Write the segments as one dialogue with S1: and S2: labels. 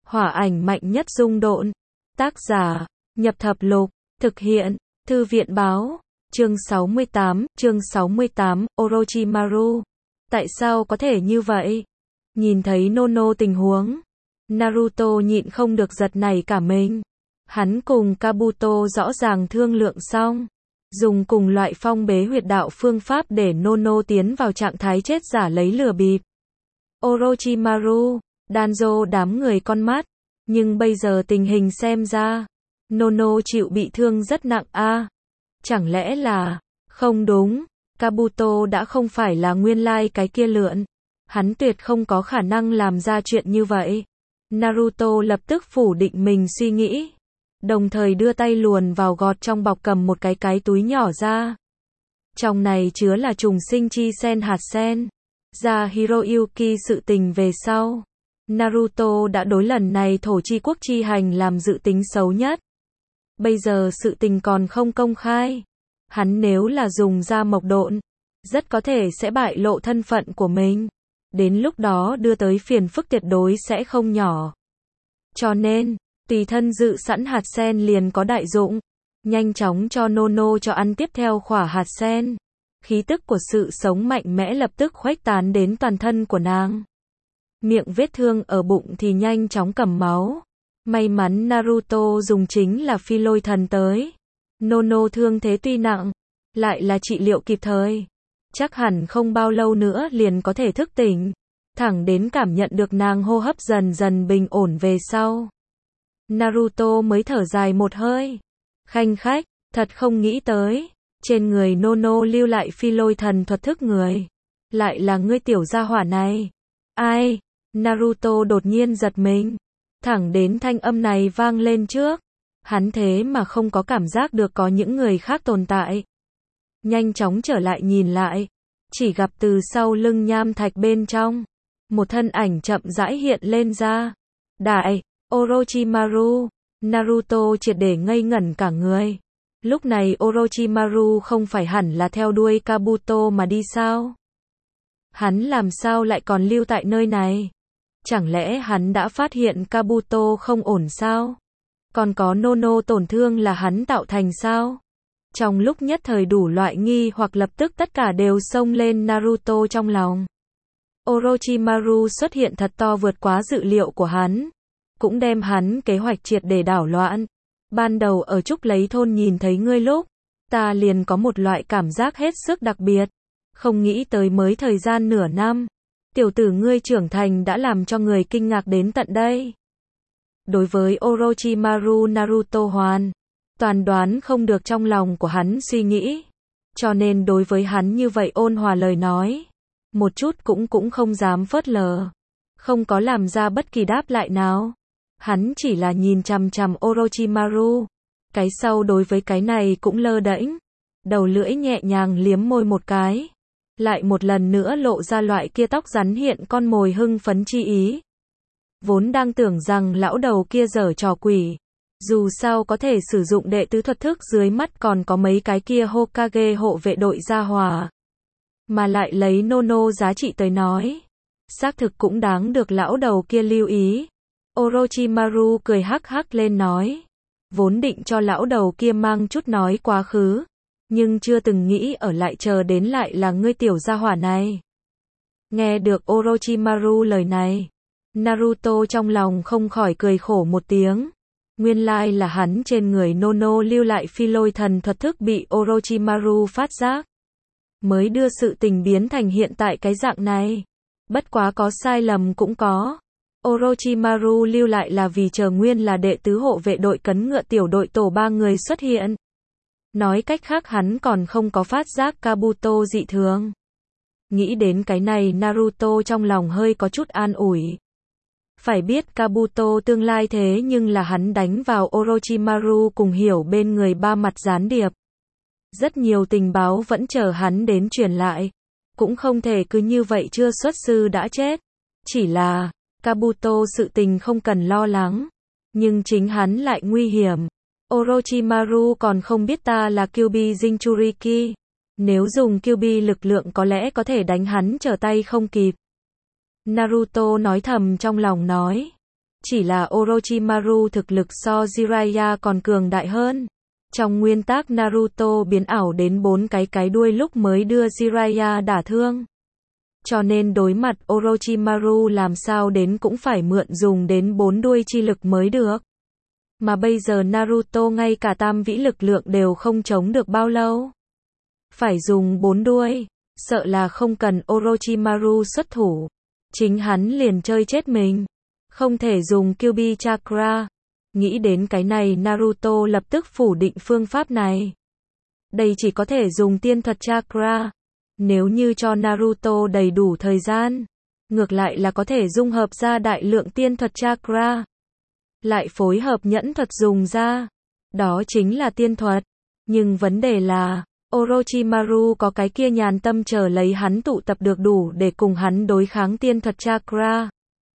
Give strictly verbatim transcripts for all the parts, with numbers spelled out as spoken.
S1: Hỏa ảnh mạnh nhất dung độn. Tác giả, Nhập Thập Lục. Thực hiện, Thư viện Báo. Chương sáu mươi tám, chương sáu mươi tám, Orochimaru. Tại sao có thể như vậy? Nhìn thấy Nono tình huống, Naruto nhịn không được giật nảy cả mình. Hắn cùng Kabuto rõ ràng thương lượng xong, dùng cùng loại phong bế huyệt đạo phương pháp để Nono tiến vào trạng thái chết giả lấy lừa bịp Orochimaru, Danzo đám người con mắt. Nhưng bây giờ tình hình xem ra, Nono chịu bị thương rất nặng a. À, chẳng lẽ là, không đúng, Kabuto đã không phải là nguyên lai cái kia lượn. Hắn tuyệt không có khả năng làm ra chuyện như vậy. Naruto lập tức phủ định mình suy nghĩ, đồng thời đưa tay luồn vào gọt trong bọc cầm một cái cái túi nhỏ ra. Trong này chứa là trùng sinh chi sen hạt sen. Ra Hiroyuki sự tình về sau, Naruto đã đối lần này thổ chi quốc chi hành làm dự tính xấu nhất. Bây giờ sự tình còn không công khai. Hắn nếu là dùng ra mộc độn, rất có thể sẽ bại lộ thân phận của mình. Đến lúc đó đưa tới phiền phức tuyệt đối sẽ không nhỏ. Cho nên, tùy thân dự sẵn hạt sen liền có đại dụng. Nhanh chóng cho Nono cho ăn tiếp theo khỏa hạt sen. Khí tức của sự sống mạnh mẽ lập tức khuếch tán đến toàn thân của nàng. Miệng vết thương ở bụng thì nhanh chóng cầm máu. May mắn Naruto dùng chính là phi lôi thần tới. Nono thương thế tuy nặng, lại là trị liệu kịp thời. Chắc hẳn không bao lâu nữa liền có thể thức tỉnh. Thẳng đến cảm nhận được nàng hô hấp dần dần bình ổn về sau, Naruto mới thở dài một hơi. Khanh khách, thật không nghĩ tới, trên người Nono lưu lại phi lôi thần thuật thức người. Lại là ngươi tiểu gia hỏa này. Ai? Naruto đột nhiên giật mình. Thẳng đến thanh âm này vang lên trước. Hắn thế mà không có cảm giác được có những người khác tồn tại. Nhanh chóng trở lại nhìn lại. Chỉ gặp từ sau lưng nham thạch bên trong, một thân ảnh chậm rãi hiện lên ra. Đại, Orochimaru. Naruto triệt để ngây ngẩn cả người. Lúc này Orochimaru không phải hẳn là theo đuôi Kabuto mà đi sao? Hắn làm sao lại còn lưu tại nơi này? Chẳng lẽ hắn đã phát hiện Kabuto không ổn sao? Còn có Nono tổn thương là hắn tạo thành sao? Trong lúc nhất thời đủ loại nghi hoặc lập tức tất cả đều xông lên Naruto trong lòng. Orochimaru xuất hiện thật to vượt quá dự liệu của hắn, cũng đem hắn kế hoạch triệt để đảo loạn. Ban đầu ở Trúc Lấy Thôn nhìn thấy ngươi lúc, ta liền có một loại cảm giác hết sức đặc biệt. Không nghĩ tới mới thời gian nửa năm, tiểu tử ngươi trưởng thành đã làm cho người kinh ngạc đến tận đây. Đối với Orochimaru, Naruto hoàn toàn đoán không được trong lòng của hắn suy nghĩ. Cho nên đối với hắn như vậy ôn hòa lời nói, một chút cũng cũng không dám phớt lờ. Không có làm ra bất kỳ đáp lại nào. Hắn chỉ là nhìn chằm chằm Orochimaru. Cái sau đối với cái này cũng lơ đễnh. Đầu lưỡi nhẹ nhàng liếm môi một cái. Lại một lần nữa lộ ra loại kia tóc rắn hiện con mồi hưng phấn chi ý. Vốn đang tưởng rằng lão đầu kia giở trò quỷ. Dù sao có thể sử dụng đệ tứ thuật thức dưới mắt còn có mấy cái kia Hokage hộ vệ đội gia hỏa. Mà lại lấy Nono giá trị tới nói. Xác thực cũng đáng được lão đầu kia lưu ý. Orochimaru cười hắc hắc lên nói. Vốn định cho lão đầu kia mang chút nói quá khứ. Nhưng chưa từng nghĩ ở lại chờ đến lại là ngươi tiểu gia hỏa này. Nghe được Orochimaru lời này, Naruto trong lòng không khỏi cười khổ một tiếng. Nguyên lai là hắn trên người Nono lưu lại phi lôi thần thuật thức bị Orochimaru phát giác. Mới đưa sự tình biến thành hiện tại cái dạng này. Bất quá có sai lầm cũng có. Orochimaru lưu lại là vì chờ nguyên là đệ tứ hộ vệ đội cấn ngựa tiểu đội tổ ba người xuất hiện. Nói cách khác hắn còn không có phát giác Kabuto dị thường. Nghĩ đến cái này Naruto trong lòng hơi có chút an ủi. Phải biết Kabuto tương lai thế nhưng là hắn đánh vào Orochimaru cùng hiểu bên người ba mặt gián điệp. Rất nhiều tình báo vẫn chờ hắn đến truyền lại. Cũng không thể cứ như vậy chưa xuất sư đã chết. Chỉ là, Kabuto sự tình không cần lo lắng. Nhưng chính hắn lại nguy hiểm. Orochimaru còn không biết ta là Kyuubi Jinchuriki. Nếu dùng Kyuubi lực lượng có lẽ có thể đánh hắn trở tay không kịp. Naruto nói thầm trong lòng nói. Chỉ là Orochimaru thực lực so Jiraiya còn cường đại hơn. Trong nguyên tắc Naruto biến ảo đến bốn cái cái đuôi lúc mới đưa Jiraiya đả thương. Cho nên đối mặt Orochimaru làm sao đến cũng phải mượn dùng đến bốn đuôi chi lực mới được. Mà bây giờ Naruto ngay cả tam vĩ lực lượng đều không chống được bao lâu. Phải dùng bốn đuôi, sợ là không cần Orochimaru xuất thủ. Chính hắn liền chơi chết mình. Không thể dùng Kyuubi Chakra. Nghĩ đến cái này Naruto lập tức phủ định phương pháp này. Đây chỉ có thể dùng tiên thuật Chakra. Nếu như cho Naruto đầy đủ thời gian, ngược lại là có thể dung hợp ra đại lượng tiên thuật Chakra. Lại phối hợp nhẫn thuật dùng ra. Đó chính là tiên thuật. Nhưng vấn đề là, Orochimaru có cái kia nhàn tâm chờ lấy hắn tụ tập được đủ để cùng hắn đối kháng tiên thuật Chakra.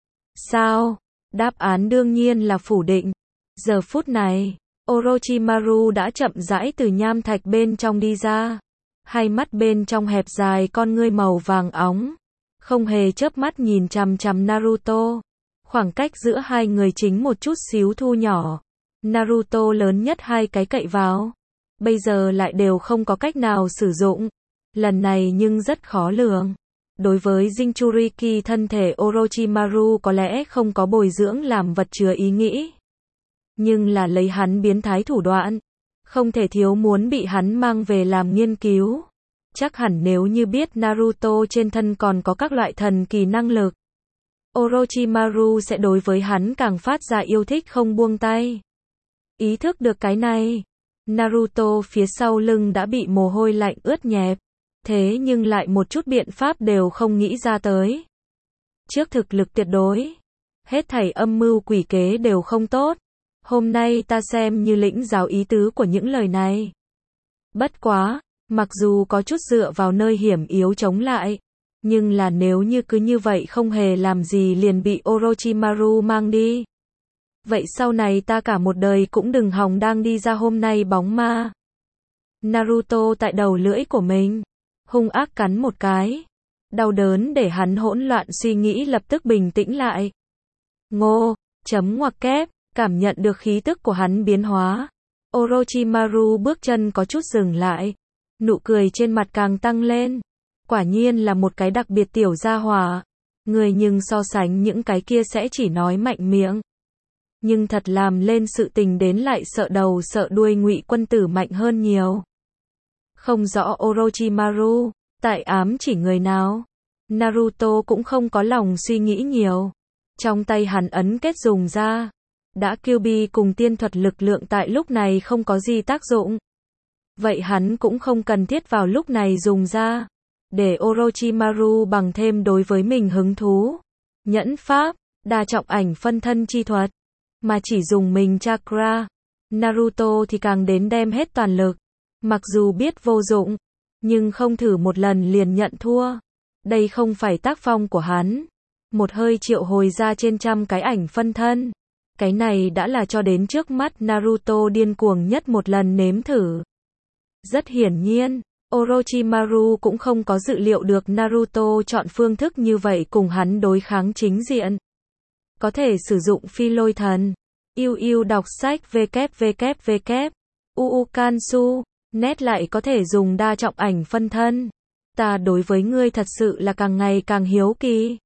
S1: Sao? Đáp án đương nhiên là phủ định. Giờ phút này, Orochimaru đã chậm rãi từ nham thạch bên trong đi ra. Hai mắt bên trong hẹp dài con ngươi màu vàng óng. Không hề chớp mắt nhìn chằm chằm Naruto. Khoảng cách giữa hai người chính một chút xíu thu nhỏ. Naruto lớn nhất hai cái cậy vào. Bây giờ lại đều không có cách nào sử dụng. Lần này nhưng rất khó lường. Đối với Jinchuriki thân thể Orochimaru có lẽ không có bồi dưỡng làm vật chứa ý nghĩ. Nhưng là lấy hắn biến thái thủ đoạn. Không thể thiếu muốn bị hắn mang về làm nghiên cứu. Chắc hẳn nếu như biết Naruto trên thân còn có các loại thần kỳ năng lực. Orochimaru sẽ đối với hắn càng phát ra yêu thích không buông tay. Ý thức được cái này. Naruto phía sau lưng đã bị mồ hôi lạnh ướt nhẹp. Thế nhưng lại một chút biện pháp đều không nghĩ ra tới. Trước thực lực tuyệt đối. Hết thảy âm mưu quỷ kế đều không tốt. Hôm nay ta xem như lĩnh giáo ý tứ của những lời này. Bất quá, mặc dù có chút dựa vào nơi hiểm yếu chống lại. Nhưng là nếu như cứ như vậy không hề làm gì liền bị Orochimaru mang đi. Vậy sau này ta cả một đời cũng đừng hòng đang đi ra hôm nay bóng ma. Naruto tại đầu lưỡi của mình. Hung ác cắn một cái. Đau đớn để hắn hỗn loạn suy nghĩ lập tức bình tĩnh lại. Ngô, chấm ngoặc kép, cảm nhận được khí tức của hắn biến hóa. Orochimaru bước chân có chút dừng lại. Nụ cười trên mặt càng tăng lên. Quả nhiên là một cái đặc biệt tiểu gia hỏa. Người nhưng so sánh những cái kia sẽ chỉ nói mạnh miệng. Nhưng thật làm lên sự tình đến lại sợ đầu sợ đuôi Ngụy Quân Tử mạnh hơn nhiều. Không rõ Orochimaru, tại ám chỉ người nào. Naruto cũng không có lòng suy nghĩ nhiều. Trong tay hắn ấn kết dùng ra. Đã Kyuubi cùng tiên thuật lực lượng tại lúc này không có gì tác dụng. Vậy hắn cũng không cần thiết vào lúc này dùng ra. Để Orochimaru bằng thêm đối với mình hứng thú. Nhẫn pháp, đa trọng ảnh phân thân chi thuật. Mà chỉ dùng mình chakra. Naruto thì càng đến đem hết toàn lực. Mặc dù biết vô dụng. Nhưng không thử một lần liền nhận thua. Đây không phải tác phong của hắn. Một hơi triệu hồi ra trên trăm cái ảnh phân thân. Cái này đã là cho đến trước mắt Naruto điên cuồng nhất một lần nếm thử. Rất hiển nhiên, Orochimaru cũng không có dự liệu được Naruto chọn phương thức như vậy cùng hắn đối kháng chính diện. Có thể sử dụng phi lôi thần. Yêu yêu đọc sách www. Uukansu. Net lại có thể dùng đa trọng ảnh phân thân. Ta đối với ngươi thật sự là càng ngày càng hiếu kỳ.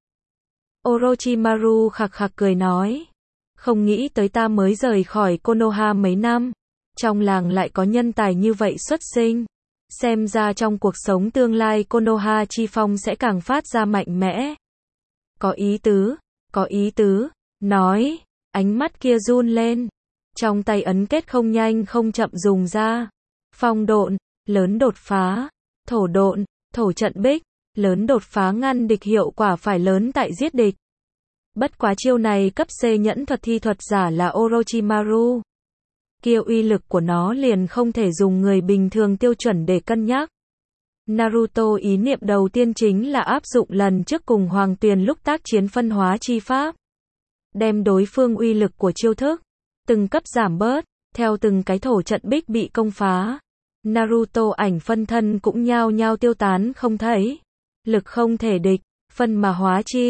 S1: Orochimaru khặc khặc cười nói. Không nghĩ tới ta mới rời khỏi Konoha mấy năm. Trong làng lại có nhân tài như vậy xuất sinh. Xem ra trong cuộc sống tương lai Konoha chi phong sẽ càng phát ra mạnh mẽ. Có ý tứ, có ý tứ, nói, ánh mắt kia run lên. Trong tay ấn kết không nhanh không chậm dùng ra. Phong độn, lớn đột phá, thổ độn, thổ trận bích, lớn đột phá ngăn địch hiệu quả phải lớn tại giết địch. Bất quá chiêu này cấp C nhẫn thuật thi thuật giả là Orochimaru. Kia uy lực của nó liền không thể dùng người bình thường tiêu chuẩn để cân nhắc. Naruto ý niệm đầu tiên chính là áp dụng lần trước cùng Hoàng Tuyền lúc tác chiến phân hóa chi pháp. Đem đối phương uy lực của chiêu thức, từng cấp giảm bớt, theo từng cái thổ trận bích bị công phá. Naruto ảnh phân thân cũng nhao nhao tiêu tán không thấy. Lực không thể địch, phân mà hóa chi.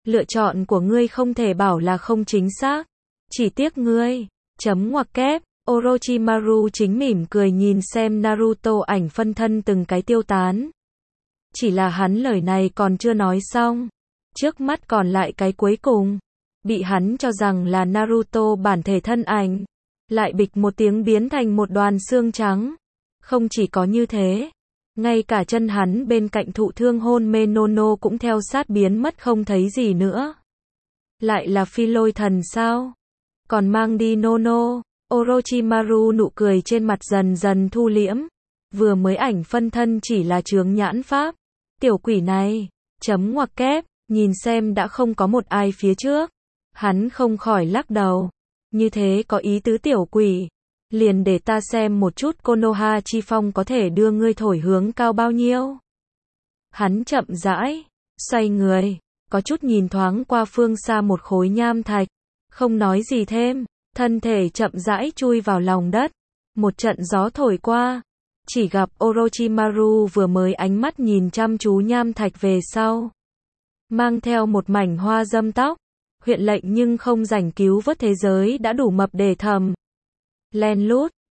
S1: Lựa chọn của ngươi không thể bảo là không chính xác. Chỉ tiếc ngươi. Chấm ngoặc kép. Orochimaru chính mỉm cười nhìn xem Naruto ảnh phân thân từng cái tiêu tán. Chỉ là hắn lời này còn chưa nói xong. Trước mắt còn lại cái cuối cùng. Bị hắn cho rằng là Naruto bản thể thân ảnh. Lại bịch một tiếng biến thành một đoàn xương trắng. Không chỉ có như thế. Ngay cả chân hắn bên cạnh thụ thương hôn mê Nono cũng theo sát biến mất không thấy gì nữa. Lại là phi lôi thần sao? Còn mang đi Nono. Orochimaru nụ cười trên mặt dần dần thu liễm. Vừa mới ảnh phân thân chỉ là chướng nhãn pháp. Tiểu quỷ này. Chấm ngoặc kép. Nhìn xem đã không có một ai phía trước. Hắn không khỏi lắc đầu. Như thế có ý tứ tiểu quỷ. Liền để ta xem một chút Konoha chi phong có thể đưa ngươi thổi hướng cao bao nhiêu. Hắn chậm rãi. Xoay người. Có chút nhìn thoáng qua phương xa một khối nham thạch. Không nói gì thêm. Thân thể chậm rãi chui vào lòng đất. Một trận gió thổi qua. Chỉ gặp Orochimaru vừa mới ánh mắt nhìn chăm chú nham thạch về sau. Mang theo một mảnh hoa dâm tóc. Huyện lệnh nhưng không rảnh cứu vớt thế giới đã đủ mập để thầm. Len lút.